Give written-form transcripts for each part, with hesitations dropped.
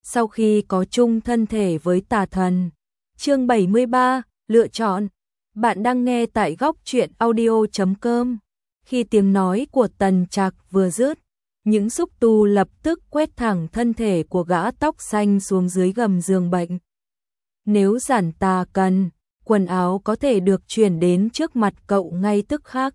sau khi có chung thân thể với tà thần. Chương 73, lựa chọn. Bạn đang nghe tại góc truyện audio.com. Khi tiếng nói của Tần Trạc vừa dứt, những xúc tu lập tức quét thẳng thân thể của gã tóc xanh xuống dưới gầm giường bệnh. Nếu Giản Tà cần, quần áo có thể được chuyển đến trước mặt cậu ngay tức khắc.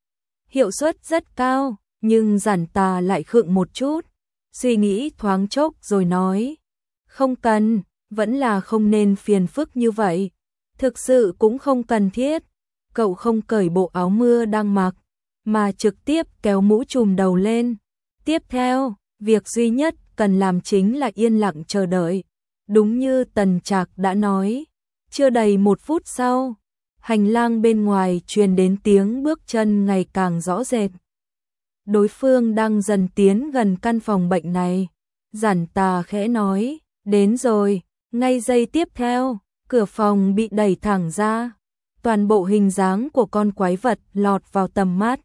Hiệu suất rất cao, nhưng Giản Tà lại khựng một chút, suy nghĩ thoáng chốc rồi nói, không cần, vẫn là không nên phiền phức như vậy, thực sự cũng không cần thiết. Cậu không cởi bộ áo mưa đang mặc, mà trực tiếp kéo mũ trùm đầu lên. Tiếp theo, việc duy nhất cần làm chính là yên lặng chờ đợi. Đúng như Tần Trạc đã nói, chưa đầy 1 phút sau, hành lang bên ngoài truyền đến tiếng bước chân ngày càng rõ rệt. Đối phương đang dần tiến gần căn phòng bệnh này. Giản Tà khẽ nói, đến rồi. Ngay giây tiếp theo, cửa phòng bị đẩy thẳng ra. Toàn bộ hình dáng của con quái vật lọt vào tầm mắt.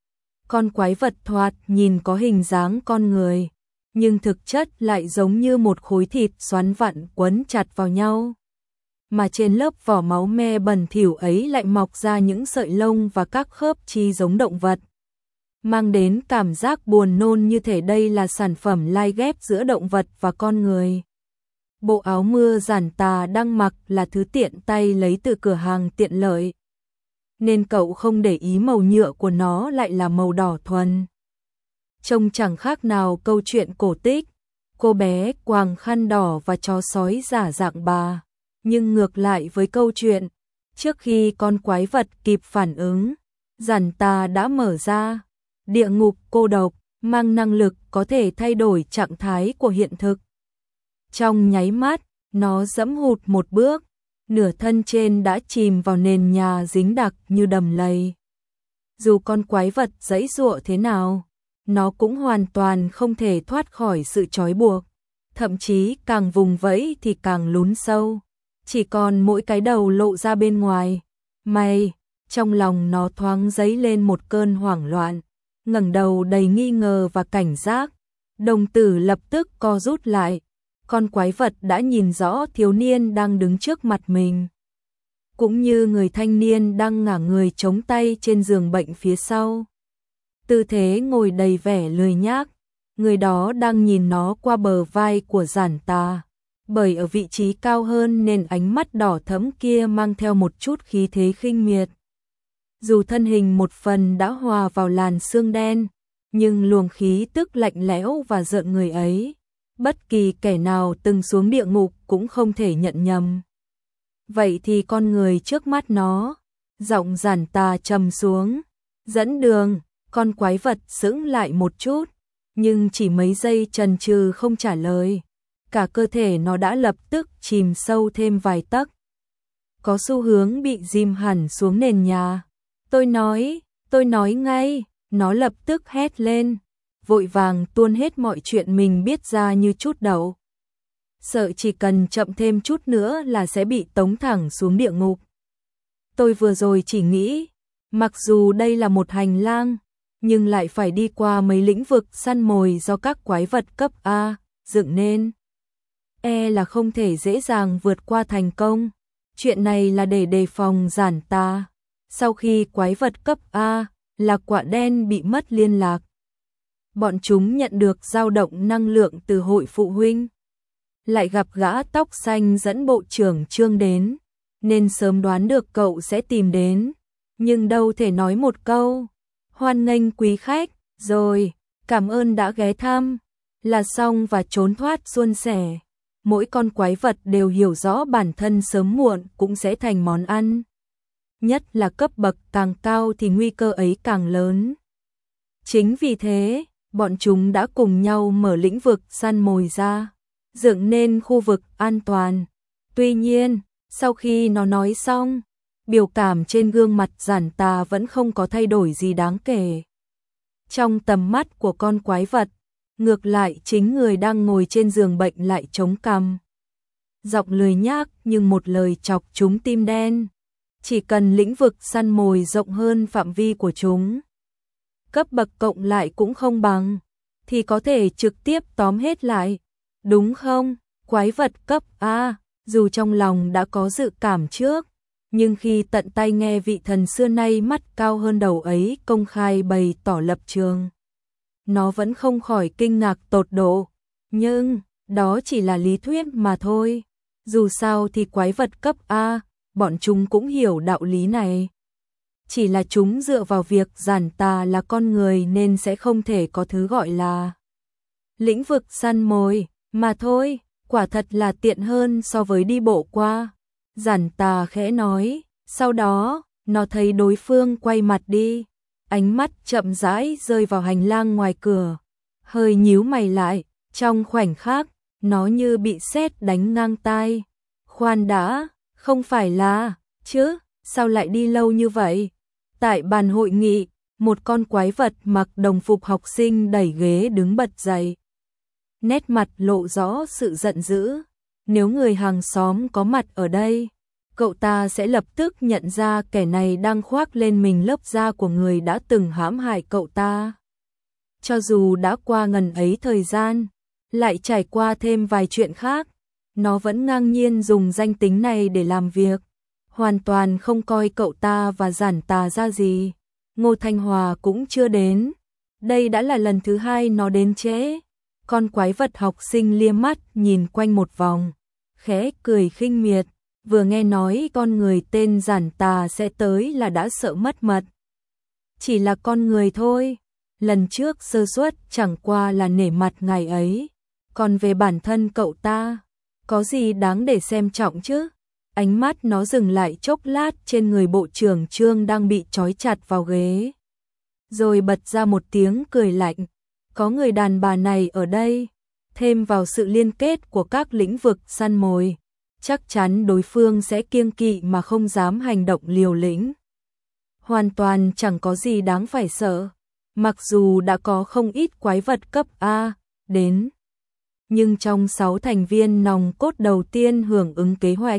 Con quái vật thoạt nhìn có hình dáng con người, nhưng thực chất lại giống như một khối thịt xoắn vặn quấn chặt vào nhau. Mà trên lớp vỏ máu me bẩn thỉu ấy lại mọc ra những sợi lông và các khớp chi giống động vật, mang đến cảm giác buồn nôn như thể đây là sản phẩm lai ghép giữa động vật và con người. Bộ áo mưa Giản Tà đang mặc là thứ tiện tay lấy từ cửa hàng tiện lợi, nên cậu không để ý màu nhựa của nó lại là màu đỏ thuần. Trông chẳng khác nào câu chuyện cổ tích, cô bé quàng khăn đỏ và chó sói giả dạng bà. Nhưng ngược lại với câu chuyện, trước khi con quái vật kịp phản ứng, Giản Tà đã mở ra địa ngục cô độc, mang năng lực có thể thay đổi trạng thái của hiện thực. Trong nháy mắt, nó giẫm hụt một bước, nửa thân trên đã chìm vào nền nhà dính đặc như đầm lầy. Dù con quái vật giãy giụa thế nào, nó cũng hoàn toàn không thể thoát khỏi sự trói buộc, thậm chí càng vùng vẫy thì càng lún sâu, chỉ còn mỗi cái đầu lộ ra bên ngoài. Trong lòng nó thoáng dấy lên một cơn hoảng loạn, ngẩng đầu đầy nghi ngờ và cảnh giác, đồng tử lập tức co rút lại. Con quái vật đã nhìn rõ thiếu niên đang đứng trước mặt mình, cũng như người thanh niên đang ngả người chống tay trên giường bệnh phía sau. Tư thế ngồi đầy vẻ lười nhác, người đó đang nhìn nó qua bờ vai của Giản Tà. Bởi ở vị trí cao hơn nên ánh mắt đỏ thẫm kia mang theo một chút khí thế khinh miệt. Dù thân hình một phần đã hòa vào làn xương đen, nhưng luồng khí tức lạnh lẽo và rợn người ấy, bất kỳ kẻ nào từng xuống địa ngục cũng không thể nhận nhầm. Vậy thì con người trước mắt nó, giọng Giản Tà trầm xuống, dẫn đường. Con quái vật sững lại một chút, nhưng chỉ mấy giây chần chừ không trả lời. Cả cơ thể nó đã lập tức chìm sâu thêm vài tấc, có xu hướng bị dìm hẳn xuống nền nhà. Tôi nói ngay, nó lập tức hét lên, vội vàng tuôn hết mọi chuyện mình biết ra như chút đậu. Sợ chỉ cần chậm thêm chút nữa là sẽ bị tống thẳng xuống địa ngục. Tôi vừa rồi chỉ nghĩ, mặc dù đây là một hành lang, nhưng lại phải đi qua mấy lĩnh vực săn mồi do các quái vật cấp A dựng nên, là không thể dễ dàng vượt qua thành công. Chuyện này là để đề phòng Giản Tà. Sau khi quái vật cấp A là Quạ Đen bị mất liên lạc, bọn chúng nhận được dao động năng lượng từ hội phụ huynh, lại gặp gã tóc xanh dẫn bộ trưởng Trương đến, nên sớm đoán được cậu sẽ tìm đến, nhưng đâu thể nói một câu hoan nghênh quý khách, rồi cảm ơn đã ghé thăm là xong và trốn thoát suôn sẻ. Mỗi con quái vật đều hiểu rõ bản thân sớm muộn cũng sẽ thành món ăn, nhất là cấp bậc càng cao thì nguy cơ ấy càng lớn. Chính vì thế, bọn chúng đã cùng nhau mở lĩnh vực săn mồi ra, dựng nên khu vực an toàn. Tuy nhiên, sau khi nó nói xong, biểu cảm trên gương mặt Giản Tà vẫn không có thay đổi gì đáng kể. Trong tầm mắt của con quái vật, ngược lại chính người đang ngồi trên giường bệnh lại chống cằm. Giọng lười nhác nhưng một lời chọc trúng tim đen. Chỉ cần lĩnh vực săn mồi rộng hơn phạm vi của chúng, cấp bậc cộng lại cũng không bằng, thì có thể trực tiếp tóm hết lại, đúng không? Quái vật cấp A, dù trong lòng đã có dự cảm trước, nhưng khi tận tay nghe vị thần xưa nay mắt cao hơn đầu ấy công khai bày tỏ lập trường, nó vẫn không khỏi kinh ngạc tột độ. Nhưng, đó chỉ là lý thuyết mà thôi. Dù sao thì quái vật cấp A, bọn chúng cũng hiểu đạo lý này. Chỉ là chúng dựa vào việc giản tà là con người nên sẽ không thể có thứ gọi là lĩnh vực săn mồi, mà thôi, quả thật là tiện hơn so với đi bộ qua. Giản tà khẽ nói, sau đó, nó thấy đối phương quay mặt đi, ánh mắt chậm rãi rơi vào hành lang ngoài cửa, hơi nhíu mày lại, trong khoảnh khắc, nó như bị sét đánh ngang tai. Khoan đã, không phải là, chứ, sao lại đi lâu như vậy? Tại bàn hội nghị, một con quái vật mặc đồng phục học sinh đẩy ghế đứng bật dậy. Nét mặt lộ rõ sự giận dữ. Nếu người hàng xóm có mặt ở đây, cậu ta sẽ lập tức nhận ra kẻ này đang khoác lên mình lớp da của người đã từng hãm hại cậu ta. Cho dù đã qua ngần ấy thời gian, lại trải qua thêm vài chuyện khác, nó vẫn ngang nhiên dùng danh tính này để làm việc, hoàn toàn không coi cậu ta và giản tà ra gì. Ngô Thanh Hòa cũng chưa đến, đây đã là lần thứ hai nó đến trễ. Con quái vật học sinh liếc mắt nhìn quanh một vòng, khẽ cười khinh miệt, vừa nghe nói con người tên giản tà sẽ tới là đã sợ mất mật. Chỉ là con người thôi, lần trước sơ suất chẳng qua là nể mặt ngài ấy, còn về bản thân cậu ta, có gì đáng để xem trọng chứ? Ánh mắt nó dừng lại chốc lát trên người bộ trưởng Trương đang bị trói chặt vào ghế, rồi bật ra một tiếng cười lạnh. Có người đàn bà này ở đây, thêm vào sự liên kết của các lĩnh vực săn mồi, chắc chắn đối phương sẽ kiêng kỵ mà không dám hành động liều lĩnh. Hoàn toàn chẳng có gì đáng phải sợ, mặc dù đã có không ít quái vật cấp A đến, nhưng trong 6 thành viên nòng cốt đầu tiên hưởng ứng kế hoạch,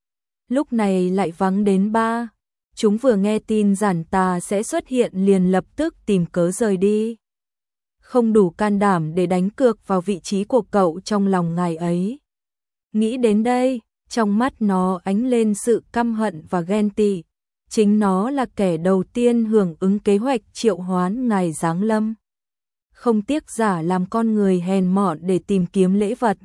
lúc này lại vắng đến 3. Chúng vừa nghe tin giản tà sẽ xuất hiện liền lập tức tìm cớ rời đi. Không đủ can đảm để đánh cược vào vị trí của cậu trong lòng ngài ấy. Nghĩ đến đây, trong mắt nó ánh lên sự căm hận và ghen tị. Chính nó là kẻ đầu tiên hưởng ứng kế hoạch triệu hoán ngài giáng lâm. Không tiếc giả làm con người hèn mọn để tìm kiếm lễ vật.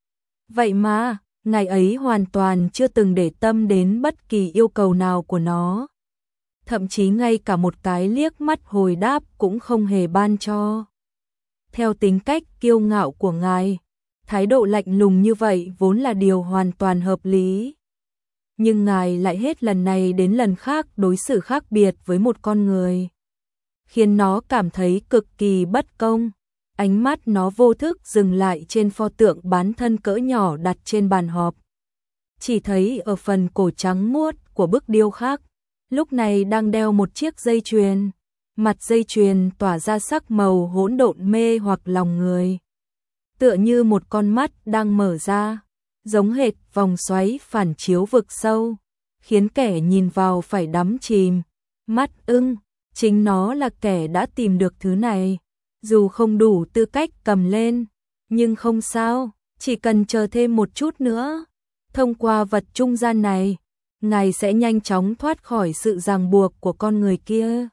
Vậy mà, ngài ấy hoàn toàn chưa từng để tâm đến bất kỳ yêu cầu nào của nó. Thậm chí ngay cả một cái liếc mắt hồi đáp cũng không hề ban cho. Theo tính cách kiêu ngạo của ngài, thái độ lạnh lùng như vậy vốn là điều hoàn toàn hợp lý. Nhưng ngài lại hết lần này đến lần khác đối xử khác biệt với một con người, khiến nó cảm thấy cực kỳ bất công. Ánh mắt nó vô thức dừng lại trên pho tượng bán thân cỡ nhỏ đặt trên bàn họp. Chỉ thấy ở phần cổ trắng muốt của bức điêu khắc, lúc này đang đeo một chiếc dây chuyền. Mặt dây chuyền tỏa ra sắc màu hỗn độn mê hoặc lòng người. Tựa như một con mắt đang mở ra, giống hệt vòng xoáy phản chiếu vực sâu, khiến kẻ nhìn vào phải đắm chìm. Mắt ưng, chính nó là kẻ đã tìm được thứ này, dù không đủ tư cách cầm lên, nhưng không sao, chỉ cần chờ thêm một chút nữa. Thông qua vật trung gian này, ngài sẽ nhanh chóng thoát khỏi sự ràng buộc của con người kia,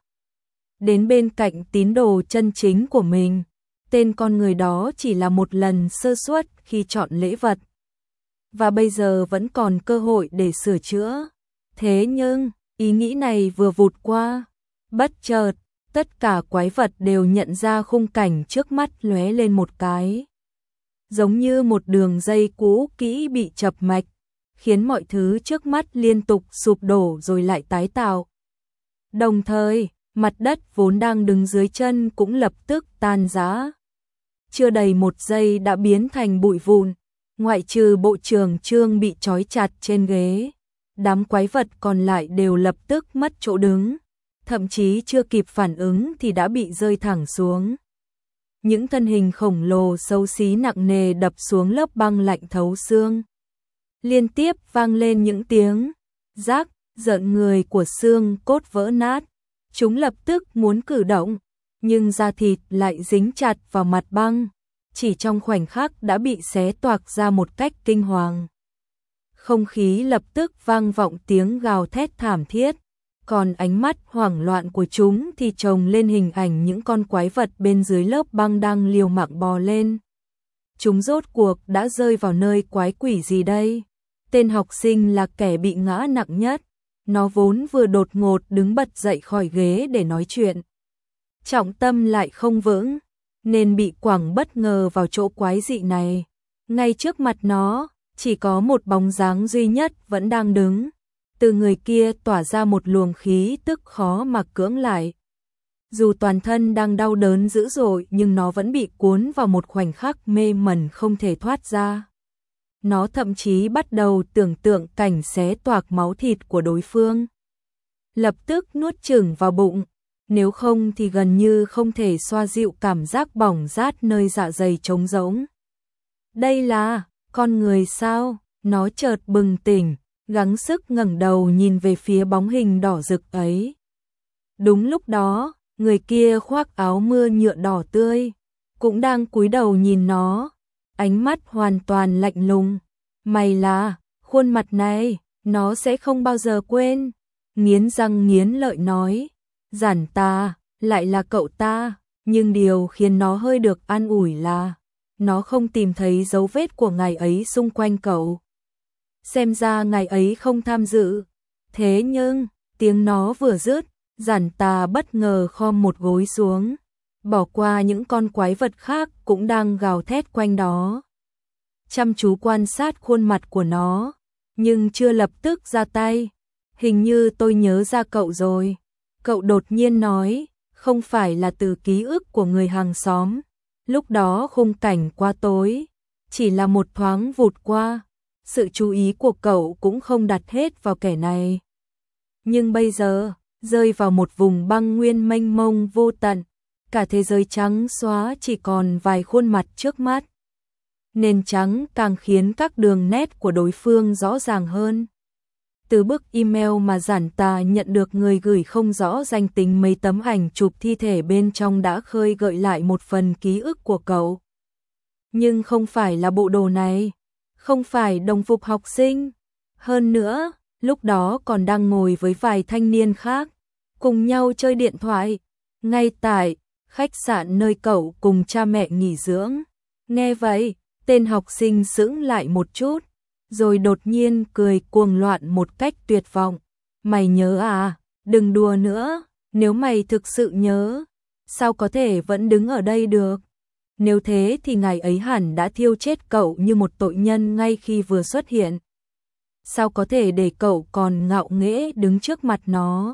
đến bên cạnh tín đồ chân chính của mình. Tên con người đó chỉ là một lần sơ suất khi chọn lễ vật, và bây giờ vẫn còn cơ hội để sửa chữa. Thế nhưng, ý nghĩ này vừa vụt qua, bất chợt, tất cả quái vật đều nhận ra khung cảnh trước mắt lóe lên một cái. Giống như một đường dây cũ kỹ bị chập mạch, khiến mọi thứ trước mắt liên tục sụp đổ rồi lại tái tạo. Đồng thời, mặt đất vốn đang đứng dưới chân cũng lập tức tan rã. Chưa đầy một giây đã biến thành bụi vụn, ngoại trừ bộ trưởng Trương bị trói chặt trên ghế. Đám quái vật còn lại đều lập tức mất chỗ đứng, thậm chí chưa kịp phản ứng thì đã bị rơi thẳng xuống. Những thân hình khổng lồ xấu xí nặng nề đập xuống lớp băng lạnh thấu xương. Liên tiếp vang lên những tiếng rác, rợn người của xương cốt vỡ nát. Chúng lập tức muốn cử động, nhưng da thịt lại dính chặt vào mặt băng. chỉ trong khoảnh khắc đã bị xé toạc ra một cách kinh hoàng. Không khí lập tức vang vọng tiếng gào thét thảm thiết, còn ánh mắt hoảng loạn của chúng thì chồng lên hình ảnh những con quái vật bên dưới lớp băng đang liều mạng bò lên. Chúng rốt cuộc đã rơi vào nơi quái quỷ gì đây? Tên học sinh là kẻ bị ngã nặng nhất, nó vốn vừa đột ngột đứng bật dậy khỏi ghế để nói chuyện. Trọng tâm lại không vững, nên bị quẳng bất ngờ vào chỗ quái dị này. Ngay trước mặt nó, chỉ có một bóng dáng duy nhất vẫn đang đứng. Từ người kia tỏa ra một luồng khí tức khó mà cưỡng lại. Dù toàn thân đang đau đớn dữ dội nhưng nó vẫn bị cuốn vào một khoảnh khắc mê mẩn không thể thoát ra. Nó thậm chí bắt đầu tưởng tượng cảnh xé toạc máu thịt của đối phương. Lập tức nuốt chửng vào bụng, nếu không thì gần như không thể xoa dịu cảm giác bỏng rát nơi dạ dày trống rỗng. Đây là con người sao? Nó chợt bừng tỉnh, gắng sức ngẩng đầu nhìn về phía bóng hình đỏ rực ấy. Đúng lúc đó, người kia khoác áo mưa nhựa đỏ tươi, cũng đang cúi đầu nhìn nó, ánh mắt hoàn toàn lạnh lùng. Mày là, khuôn mặt này, nó sẽ không bao giờ quên. Nghiến răng nghiến lợi nói, Giản Ta, lại là cậu ta, nhưng điều khiến nó hơi được an ủi là nó không tìm thấy dấu vết của ngày ấy xung quanh cậu. Xem ra ngày ấy không tham dự. Thế nhưng, tiếng nó vừa dứt, Giản Ta bất ngờ khom một gối xuống, bỏ qua những con quái vật khác cũng đang gào thét quanh đó. Chăm chú quan sát khuôn mặt của nó, nhưng chưa lập tức ra tay. Hình như tôi nhớ ra cậu rồi. Cậu đột nhiên nói, không phải là từ ký ức của người hàng xóm. Lúc đó khung cảnh quá tối, chỉ là một thoáng vụt qua. Sự chú ý của cậu cũng không đặt hết vào kẻ này. Nhưng bây giờ, rơi vào một vùng băng nguyên mênh mông vô tận, cả thế giới trắng xóa chỉ còn vài khuôn mặt trước mắt. Nền trắng càng khiến các đường nét của đối phương rõ ràng hơn. Từ bức email mà Giản Ta nhận được, người gửi không rõ danh tính, mấy tấm ảnh chụp thi thể bên trong đã khơi gợi lại một phần ký ức của cậu. Nhưng không phải là bộ đồ này, không phải đồng phục học sinh. Hơn nữa, lúc đó còn đang ngồi với vài thanh niên khác, cùng nhau chơi điện thoại, ngay tại khách sạn nơi cậu cùng cha mẹ nghỉ dưỡng. Nghe vậy, tên học sinh sững lại một chút, rồi đột nhiên cười cuồng loạn một cách tuyệt vọng. Mày nhớ à? Đừng đùa nữa, nếu mày thực sự nhớ, sao có thể vẫn đứng ở đây được? Nếu thế thì ngày ấy hẳn đã thiêu chết cậu như một tội nhân ngay khi vừa xuất hiện. Sao có thể để cậu còn ngạo nghễ đứng trước mặt nó?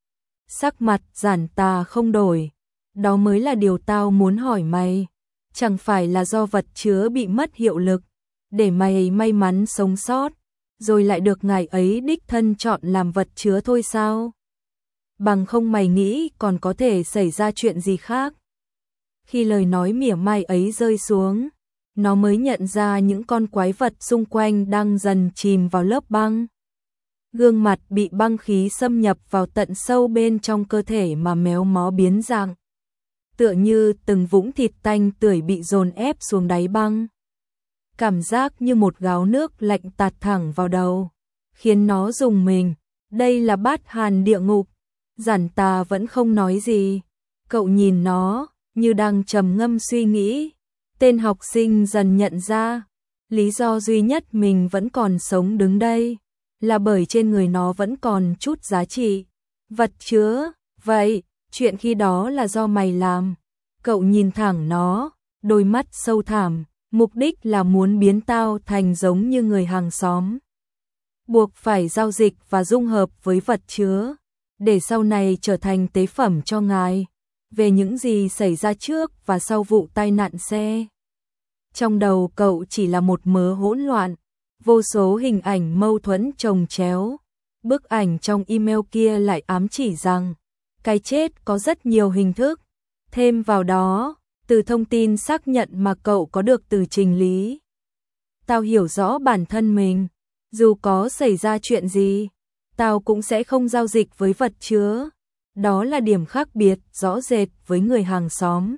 Sắc mặt Giản Ta không đổi. Đó mới là điều tao muốn hỏi mày. Chẳng phải là do vật chứa bị mất hiệu lực, để mày may mắn sống sót, rồi lại được ngài ấy đích thân chọn làm vật chứa thôi sao? Bằng không mày nghĩ còn có thể xảy ra chuyện gì khác? Khi lời nói mỉa mai ấy rơi xuống, nó mới nhận ra những con quái vật xung quanh đang dần chìm vào lớp băng. Gương mặt bị băng khí xâm nhập vào tận sâu bên trong cơ thể mà méo mó biến dạng, tựa như từng vũng thịt tanh tưởi bị dồn ép xuống đáy băng. Cảm giác như một gáo nước lạnh tạt thẳng vào đầu, khiến nó rùng mình. Đây là bát hàn địa ngục. Giản Ta vẫn không nói gì. Cậu nhìn nó, như đang trầm ngâm suy nghĩ. Tên học sinh dần nhận ra, lý do duy nhất mình vẫn còn sống đứng đây, là bởi trên người nó vẫn còn chút giá trị. Vật chứa, vậy, chuyện khi đó là do mày làm. Cậu nhìn thẳng nó, đôi mắt sâu thẳm, mục đích là muốn biến tao thành giống như người hàng xóm. Buộc phải giao dịch và dung hợp với vật chứa, để sau này trở thành tế phẩm cho ngài. Về những gì xảy ra trước và sau vụ tai nạn xe, trong đầu cậu chỉ là một mớ hỗn loạn, vô số hình ảnh mâu thuẫn chồng chéo. Bức ảnh trong email kia lại ám chỉ rằng cái chết có rất nhiều hình thức. Thêm vào đó, từ thông tin xác nhận mà cậu có được từ Trình Lý, tao hiểu rõ bản thân mình. Dù có xảy ra chuyện gì, tao cũng sẽ không giao dịch với vật chứa. Đó là điểm khác biệt rõ rệt với người hàng xóm.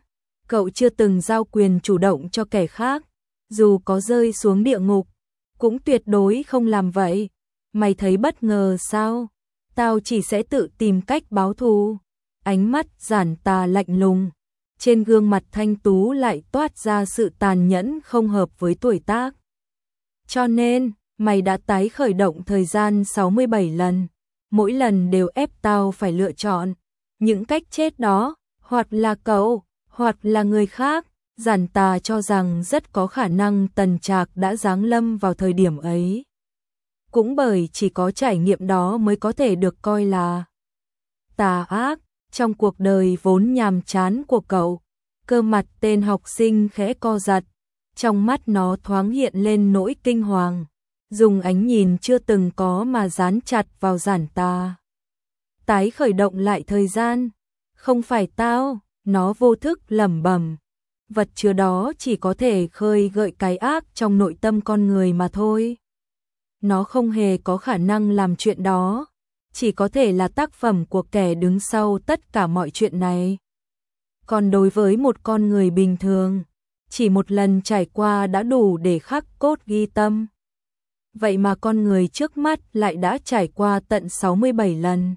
Cậu chưa từng giao quyền chủ động cho kẻ khác, dù có rơi xuống địa ngục, cũng tuyệt đối không làm vậy. Mày thấy bất ngờ sao? Tao chỉ sẽ tự tìm cách báo thù. Ánh mắt Giản Tà lạnh lùng, trên gương mặt thanh tú lại toát ra sự tàn nhẫn không hợp với tuổi tác. Cho nên, mày đã tái khởi động thời gian 67 lần, mỗi lần đều ép tao phải lựa chọn. Những cách chết đó, hoặc là cậu, hoặc là người khác. Giản Tà cho rằng rất có khả năng Tần Trạc đã giáng lâm vào thời điểm ấy. Cũng bởi chỉ có trải nghiệm đó mới có thể được coi là tà ác. Trong cuộc đời vốn nhàm chán của cậu, cơ mặt tên học sinh khẽ co giật, trong mắt nó thoáng hiện lên nỗi kinh hoàng, dùng ánh nhìn chưa từng có mà dán chặt vào Giản Tà. Tái khởi động lại thời gian, không phải tao, nó vô thức lẩm bẩm. Vật chứa đó chỉ có thể khơi gợi cái ác trong nội tâm con người mà thôi. Nó không hề có khả năng làm chuyện đó, chỉ có thể là tác phẩm của kẻ đứng sau tất cả mọi chuyện này. Còn đối với một con người bình thường, chỉ một lần trải qua đã đủ để khắc cốt ghi tâm. Vậy mà con người trước mắt lại đã trải qua tận 67 lần.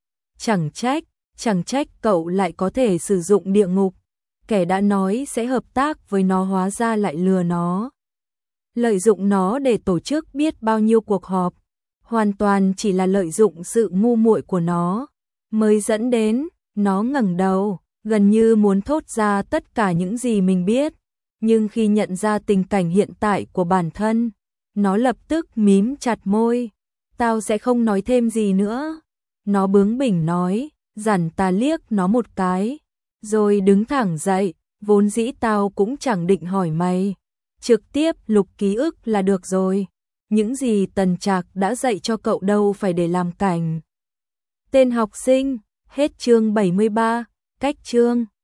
Chẳng trách cậu lại có thể sử dụng địa ngục. Kẻ đã nói sẽ hợp tác với nó hóa ra lại lừa nó. Lợi dụng nó để tổ chức biết bao nhiêu cuộc họp, hoàn toàn chỉ là lợi dụng sự ngu muội của nó, mới dẫn đến nó ngẩng đầu, gần như muốn thốt ra tất cả những gì mình biết, nhưng khi nhận ra tình cảnh hiện tại của bản thân, nó lập tức mím chặt môi. Tao sẽ không nói thêm gì nữa. Nó bướng bỉnh nói. Giản Tà liếc nó một cái, rồi đứng thẳng dậy. Vốn dĩ tao cũng chẳng định hỏi mày, trực tiếp lục ký ức là được rồi. Những gì Tần Trạc đã dạy cho cậu đâu phải để làm cảnh tên học sinh. Hết chương 73, cách chương.